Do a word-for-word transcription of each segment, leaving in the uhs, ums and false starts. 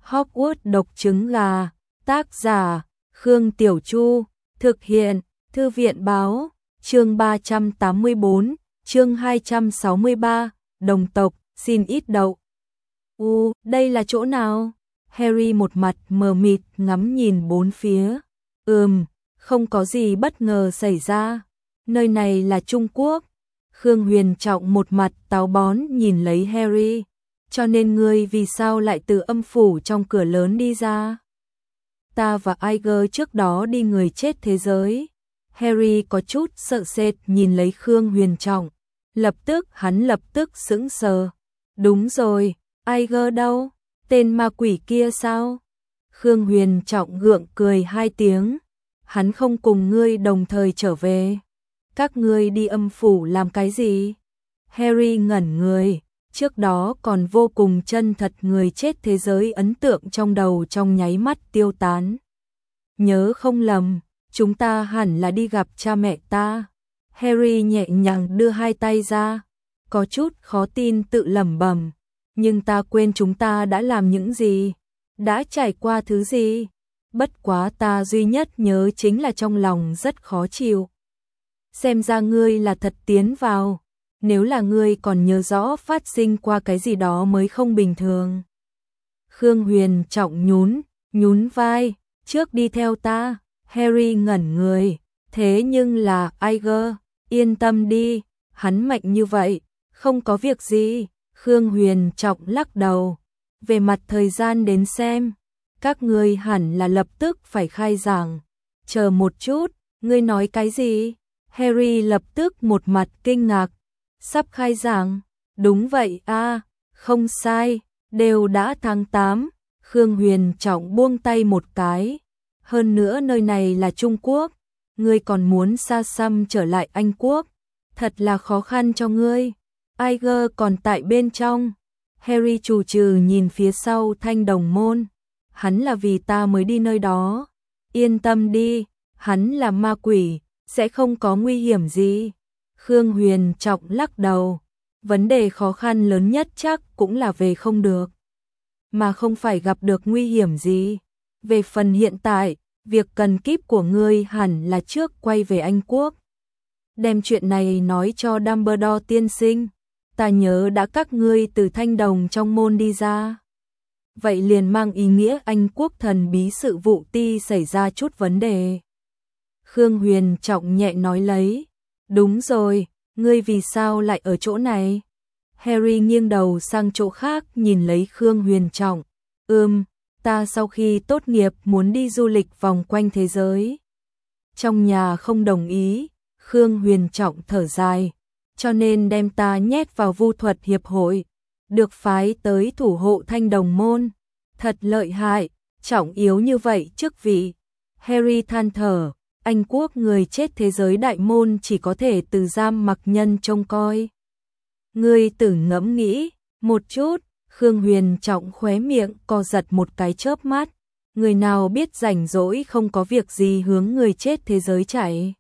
Hogwarts độc trứng gà, tác giả, Khương Tiểu Chu, thực hiện, Thư viện báo, chương ba trăm tám mươi bốn, chương hai trăm sáu mươi ba, đồng tộc, xin ít đậu. U, đây là chỗ nào? Harry một mặt mờ mịt ngắm nhìn bốn phía. Ừm, không có gì bất ngờ xảy ra. Nơi này là Trung Quốc. Khương Huyền Trọng một mặt táo bón nhìn lấy Harry. Cho nên ngươi vì sao lại từ âm phủ trong cửa lớn đi ra? Ta và Iger trước đó đi người chết thế giới. Harry có chút sợ sệt nhìn lấy Khương Huyền Trọng. Lập tức hắn lập tức sững sờ. Đúng rồi, Iger đâu? Tên ma quỷ kia sao? Khương Huyền Trọng gượng cười hai tiếng. Hắn không cùng ngươi đồng thời trở về. Các ngươi đi âm phủ làm cái gì? Harry ngẩn người. Trước đó còn vô cùng chân thật người chết thế giới ấn tượng trong đầu trong nháy mắt tiêu tán. Nhớ không lầm, chúng ta hẳn là đi gặp cha mẹ ta. Harry nhẹ nhàng đưa hai tay ra, có chút khó tin tự lẩm bẩm. Nhưng ta quên chúng ta đã làm những gì, đã trải qua thứ gì. Bất quá ta duy nhất nhớ chính là trong lòng rất khó chịu. Xem ra ngươi là thật tiến vào. Nếu là ngươi còn nhớ rõ phát sinh qua cái gì đó mới không bình thường. Khương Huyền Trọng nhún, nhún vai, trước đi theo ta. Harry ngẩn người, thế nhưng là Iger, yên tâm đi, hắn mạnh như vậy, không có việc gì. Khương Huyền Trọng lắc đầu, về mặt thời gian đến xem, các ngươi hẳn là lập tức phải khai giảng. Chờ một chút, ngươi nói cái gì? Harry lập tức một mặt kinh ngạc. Sắp khai giảng, đúng vậy a, à, không sai, đều đã tháng tám. Khương Huyền Trọng buông tay một cái. Hơn nữa nơi này là Trung Quốc, ngươi còn muốn xa xăm trở lại Anh Quốc, thật là khó khăn cho ngươi. Iger còn tại bên trong. Harry trù trừ nhìn phía sau Thanh Đồng Môn. Hắn là vì ta mới đi nơi đó. Yên tâm đi, hắn là ma quỷ, sẽ không có nguy hiểm gì. Khương Huyền Trọng lắc đầu. Vấn đề khó khăn lớn nhất chắc cũng là về không được, mà không phải gặp được nguy hiểm gì. Về phần hiện tại, việc cần kíp của ngươi hẳn là trước quay về Anh Quốc. Đem chuyện này nói cho Dumbledore tiên sinh. Ta nhớ đã các ngươi từ Thanh Đồng trong môn đi ra. Vậy liền mang ý nghĩa Anh Quốc thần bí sự vụ ti xảy ra chút vấn đề. Khương Huyền Trọng nhẹ nói lấy. Đúng rồi, ngươi vì sao lại ở chỗ này? Harry nghiêng đầu sang chỗ khác nhìn lấy Khương Huyền Trọng. Ừm, ta sau khi tốt nghiệp muốn đi du lịch vòng quanh thế giới. Trong nhà không đồng ý, Khương Huyền Trọng thở dài, cho nên đem ta nhét vào vu thuật hiệp hội, được phái tới thủ hộ Thanh Đồng Môn. Thật lợi hại, trọng yếu như vậy chức vị. Harry than thở. Anh Quốc người chết thế giới đại môn chỉ có thể từ giam mặc nhân trông coi. Ngươi tử ngẫm nghĩ một chút. Khương Huyền Trọng khóe miệng co giật một cái chớp mắt. Người nào biết rảnh rỗi không có việc gì hướng người chết thế giới chạy.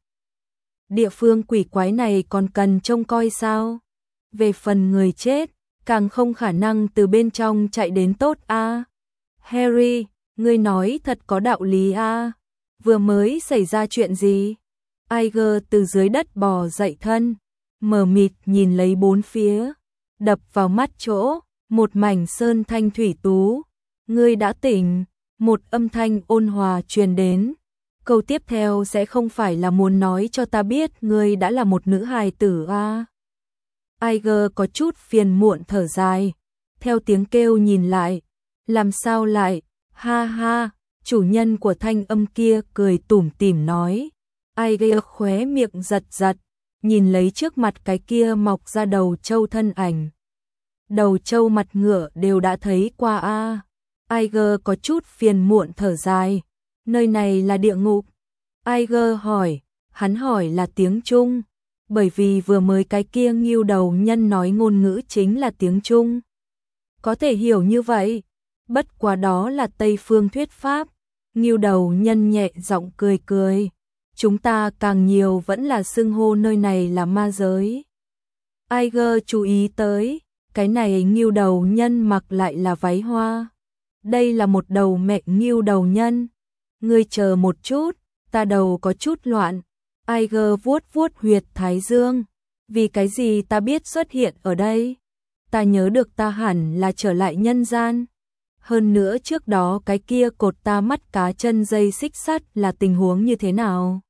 Địa phương quỷ quái này còn cần trông coi sao? Về phần người chết, càng không khả năng từ bên trong chạy đến tốt a. À? Harry, ngươi nói thật có đạo lý a. À? Vừa mới xảy ra chuyện gì? Iger từ dưới đất bò dậy thân, mờ mịt nhìn lấy bốn phía, đập vào mắt chỗ, một mảnh sơn thanh thủy tú. Ngươi đã tỉnh, một âm thanh ôn hòa truyền đến. Câu tiếp theo sẽ không phải là muốn nói cho ta biết ngươi đã là một nữ hài tử à? Iger có chút phiền muộn thở dài, theo tiếng kêu nhìn lại, làm sao lại, ha ha. Chủ nhân của thanh âm kia cười tủm tỉm nói. Iger khóe miệng giật giật, nhìn lấy trước mặt cái kia mọc ra đầu trâu thân ảnh. Đầu trâu mặt ngựa đều đã thấy qua a. À. Iger có chút phiền muộn thở dài. Nơi này là địa ngục. Iger hỏi, hắn hỏi là tiếng Trung, bởi vì vừa mới cái kia ngưu đầu nhân nói ngôn ngữ chính là tiếng Trung. Có thể hiểu như vậy, bất quá đó là Tây phương thuyết pháp. Ngưu đầu nhân nhẹ giọng cười cười. Chúng ta càng nhiều vẫn là xưng hô nơi này là ma giới. Iger chú ý tới, cái này ngưu đầu nhân mặc lại là váy hoa. đây là một đầu mẹ ngưu đầu nhân. Ngươi chờ một chút, ta đầu có chút loạn. Aiger vuốt vuốt huyệt thái dương. Vì cái gì ta biết xuất hiện ở đây? Ta nhớ được ta hẳn là trở lại nhân gian. Hơn nữa trước đó cái kia cột ta mắt cá chân dây xích sắt là tình huống như thế nào?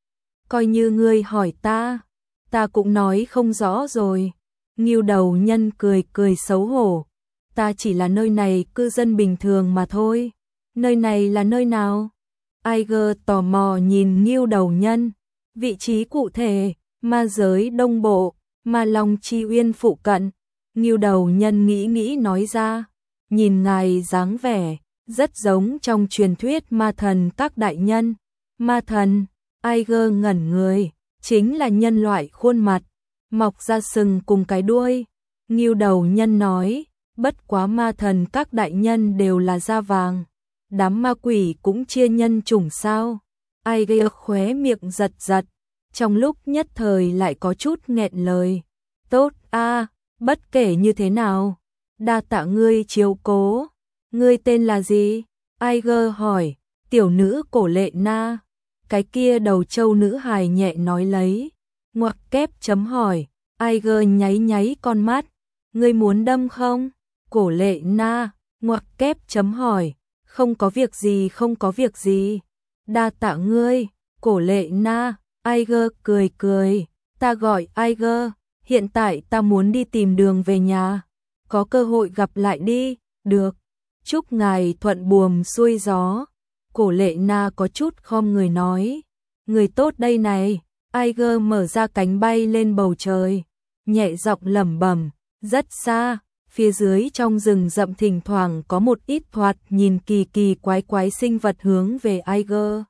Coi như ngươi hỏi ta, ta cũng nói không rõ rồi. Ngưu đầu nhân cười cười xấu hổ. Ta chỉ là nơi này cư dân bình thường mà thôi. Nơi này là nơi nào? Aiger tò mò nhìn Ngưu đầu nhân. Vị trí cụ thể, ma giới đông bộ, ma long chi uyên phụ cận. Ngưu đầu nhân nghĩ nghĩ nói ra. Nhìn ngài dáng vẻ, rất giống trong truyền thuyết ma thần các đại nhân. Ma thần, Aiger ngẩn người, chính là nhân loại khuôn mặt, mọc ra sừng cùng cái đuôi. Ngưu đầu nhân nói, bất quá ma thần các đại nhân đều là da vàng. Đám ma quỷ cũng chia nhân chủng sao? Aiger khóe miệng giật giật, trong lúc nhất thời lại có chút nghẹn lời. Tốt a, bất kể như thế nào, đa tạ ngươi chiếu cố. Ngươi tên là gì? Aiger hỏi. Tiểu nữ Cổ Lệ Na. Cái kia đầu trâu nữ hài nhẹ nói lấy. Ngoặc kép chấm hỏi. Aiger nháy nháy con mắt. Ngươi muốn đâm không? Cổ Lệ Na. Ngoặc kép chấm hỏi. Không có việc gì, không có việc gì. Đa tạ ngươi. Cổ Lệ Na. Aiger cười cười. Ta gọi Aiger. Hiện tại ta muốn đi tìm đường về nhà. Có cơ hội gặp lại đi. Được. Chúc ngài thuận buồm xuôi gió. Cổ Lệ Na có chút khom người nói. Người tốt đây này. Aiger mở ra cánh bay lên bầu trời. Nhẹ giọng lẩm bẩm. Rất xa. Phía dưới trong rừng rậm thỉnh thoảng có một ít thoạt nhìn kỳ kỳ quái quái sinh vật hướng về Aiger.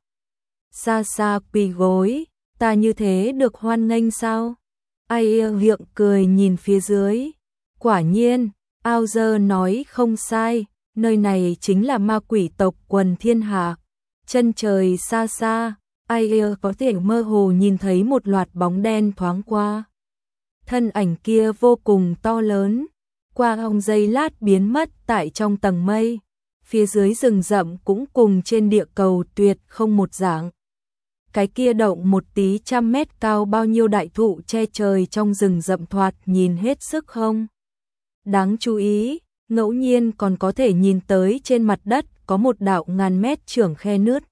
Xa xa quỳ gối. Ta như thế được hoan nghênh sao? Aiger hiệng cười nhìn phía dưới. Quả nhiên, Auger nói không sai, nơi này chính là ma quỷ tộc quần thiên hạ. Chân trời xa xa, Aiger có thể mơ hồ nhìn thấy một loạt bóng đen thoáng qua. Thân ảnh kia vô cùng to lớn, qua hồng giây lát biến mất tại trong tầng mây. Phía dưới rừng rậm cũng cùng trên địa cầu tuyệt không một dạng. Cái kia động một tí trăm mét cao bao nhiêu đại thụ che trời trong rừng rậm thoạt nhìn hết sức không? Đáng chú ý, ngẫu nhiên còn có thể nhìn tới trên mặt đất có một đạo ngàn mét trưởng khe nứt.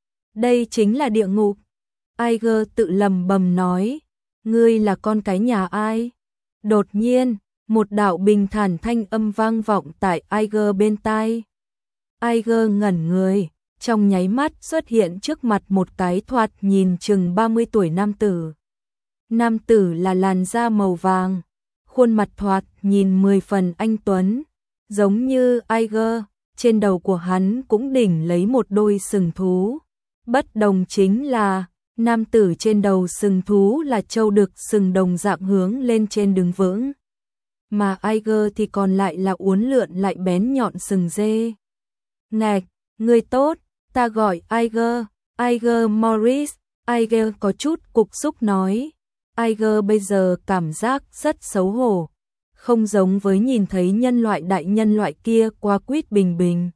Đây chính là địa ngục. Aiger tự lầm bầm nói, ngươi là con cái nhà ai? Đột nhiên, một đạo bình thản thanh âm vang vọng tại Aiger bên tai. Aiger ngẩn người, trong nháy mắt xuất hiện trước mặt một cái thoạt nhìn chừng ba mươi tuổi nam tử. Nam tử là làn da màu vàng, khuôn mặt thoạt nhìn mười phần anh tuấn, giống như Aiger, trên đầu của hắn cũng đỉnh lấy một đôi sừng thú. Bất đồng chính là, nam tử trên đầu sừng thú là trâu đực sừng đồng dạng hướng lên trên đứng vững, mà Aiger thì còn lại là uốn lượn lại bén nhọn sừng dê. Ngạch, người tốt, ta gọi Aiger, Aiger Morris. Aiger có chút cục xúc nói. Aiger bây giờ cảm giác rất xấu hổ, không giống với nhìn thấy nhân loại đại nhân loại kia qua quýt bình bình.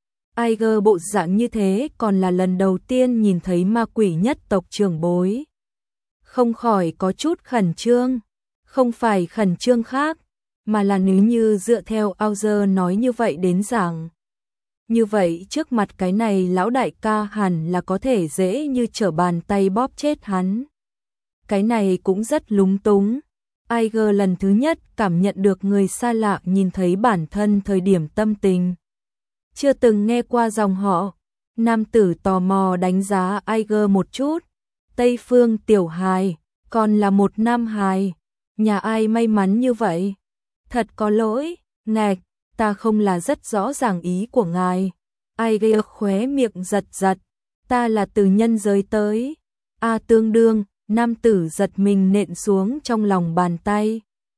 Aiger bộ dạng như thế còn là lần đầu tiên nhìn thấy ma quỷ nhất tộc trưởng bối. Không khỏi có chút khẩn trương, không phải khẩn trương khác, mà là nếu như dựa theo Auger nói như vậy đến giảng. Như vậy trước mặt cái này lão đại ca hẳn là có thể dễ như trở bàn tay bóp chết hắn. Cái này cũng rất lúng túng. Aiger lần thứ nhất cảm nhận được người xa lạ nhìn thấy bản thân thời điểm tâm tình. Chưa từng nghe qua dòng họ. Nam tử tò mò đánh giá Aiger một chút. Tây Phương tiểu hài, còn là một nam hài. Nhà ai may mắn như vậy? Thật có lỗi, ngạch, ta không là rất rõ ràng ý của ngài. Aiger khóe miệng giật giật. Ta là từ nhân giới tới. A tương đương. Nam tử giật mình nện xuống trong lòng bàn tay.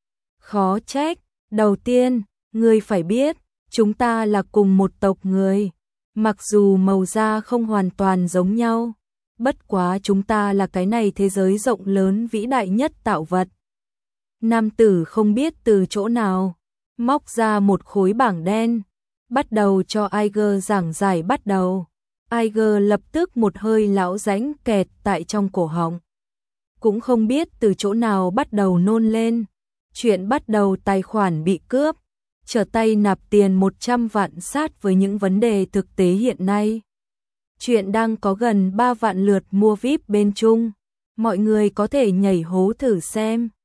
Khó trách, đầu tiên, ngươi phải biết, chúng ta là cùng một tộc người. Mặc dù màu da không hoàn toàn giống nhau, bất quá chúng ta là cái này thế giới rộng lớn vĩ đại nhất tạo vật. Nam tử không biết từ chỗ nào, móc ra một khối bảng đen. Bắt đầu cho Iger giảng giải bắt đầu. Iger lập tức một hơi lão rãnh kẹt tại trong cổ họng. Cũng không biết từ chỗ nào bắt đầu nôn lên. Chuyện bắt đầu tài khoản bị cướp, trở tay nạp tiền một trăm vạn sát với những vấn đề thực tế hiện nay. Chuyện đang có gần ba vạn lượt mua vi ai pi bên Trung. Mọi người có thể nhảy hố thử xem.